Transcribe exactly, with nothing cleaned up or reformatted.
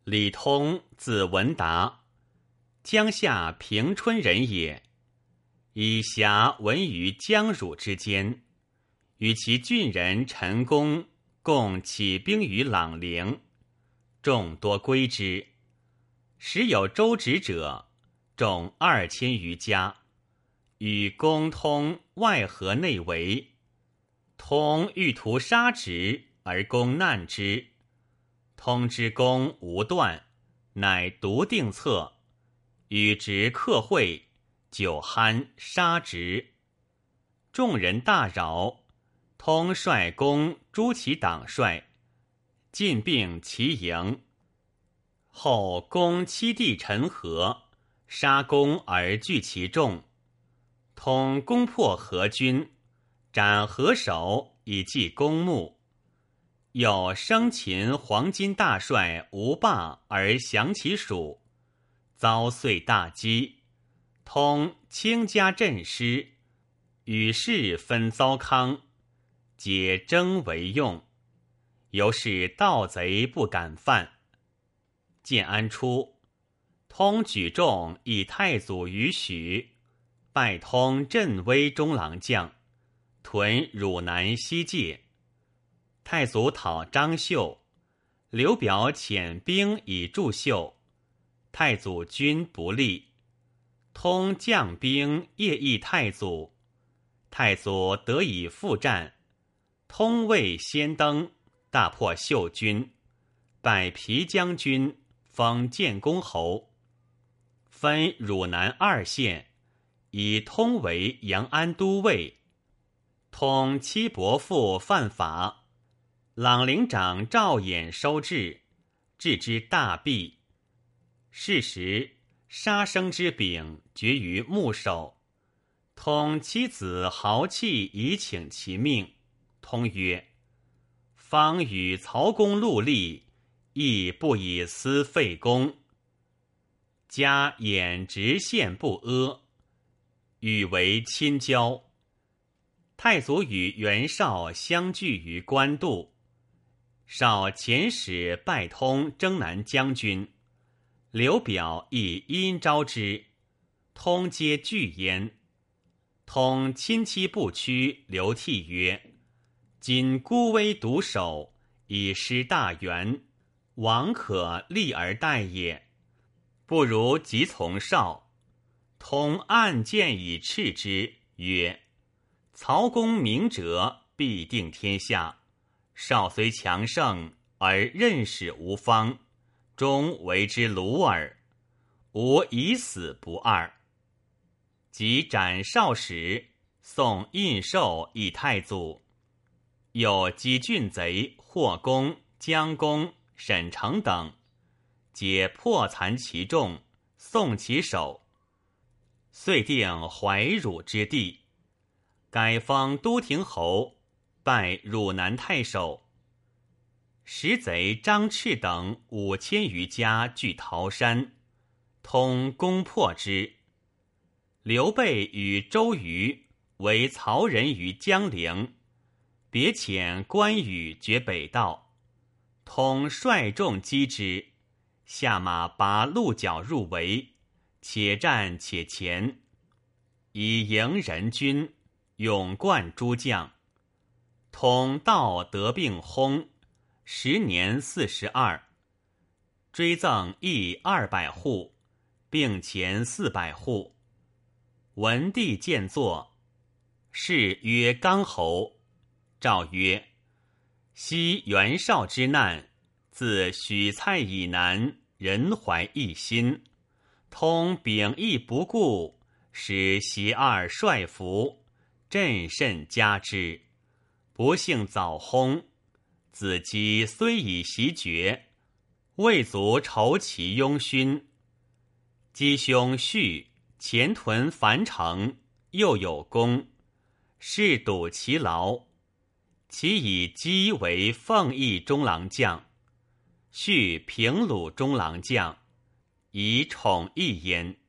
李通字文达，江夏平春人也。以侠闻于江汝之间，与其郡人陈宫共起兵于朗陵，众多归之。时有周直者，众二千余家，与公通外合内围。通欲图杀直，而公难之。通之功无断，乃独定策，与直客会，酒酣杀直。众人大扰，通率公诛其党帅，进并其营。后公七弟陈和，杀公而拒其众。通攻破何军，斩何首以祭公墓。有生擒黄巾大帅吴霸而降其属，遭遂大饥。通倾家振师，与士分糟糠，皆征为用。由是盗贼不敢犯。建安初，通举众以太祖于许，拜通镇威中郎将，屯汝南西界。太祖讨张绣，刘表遣兵以助绣，太祖军不利。通将兵夜诣太祖，太祖得以复战。通未先登，大破绣军，拜皮将军，封建公侯。分汝南二县，以通为阳安都尉。通妻伯父犯法，朗陵长赵衍收治，治之大弊。是时杀生之柄绝于牧首。通妻子豪气以请其命。通曰：方与曹公戮力，亦不以私废公。家衍直献不阿，与为亲交。太祖与袁绍相聚于官渡，绍遣使拜通征南将军，刘表亦因招之，通皆拒焉。通亲戚不屈，流涕曰：今孤危独守，以失大援，王可立而待也，不如即从绍。通暗箭以斥之，曰：曹公明哲，必定天下。绍虽强盛，而任使无方，终为之虏耳。吾以死不二。即斩绍时，送印绶以太祖。有几郡贼霍公、姜公、沈成等，皆破残其众，送其首。遂定怀汝之地，改封都亭侯，拜汝南太守。时贼张赤等五千余家据桃山，通攻破之。刘备与周瑜为曹人于江陵，别遣关羽绝北道。通率众击之，下马拔鹿角入围，且战且前，以迎人军，勇冠诸将。通道得病薨，时年四十二，追赠邑二百户，并前四百户。文帝见作，谥曰刚侯。诏曰：昔袁绍之难，自许蔡以南，人怀一心。通秉义不顾，使袭二帅服，朕甚嘉之。不幸早薨，子姬虽已袭爵，未足酬其庸勋。姬兄婿前屯樊城，又有功，是睹其劳。其以姬为奉义中郎将，续平鲁中郎将，以宠义焉。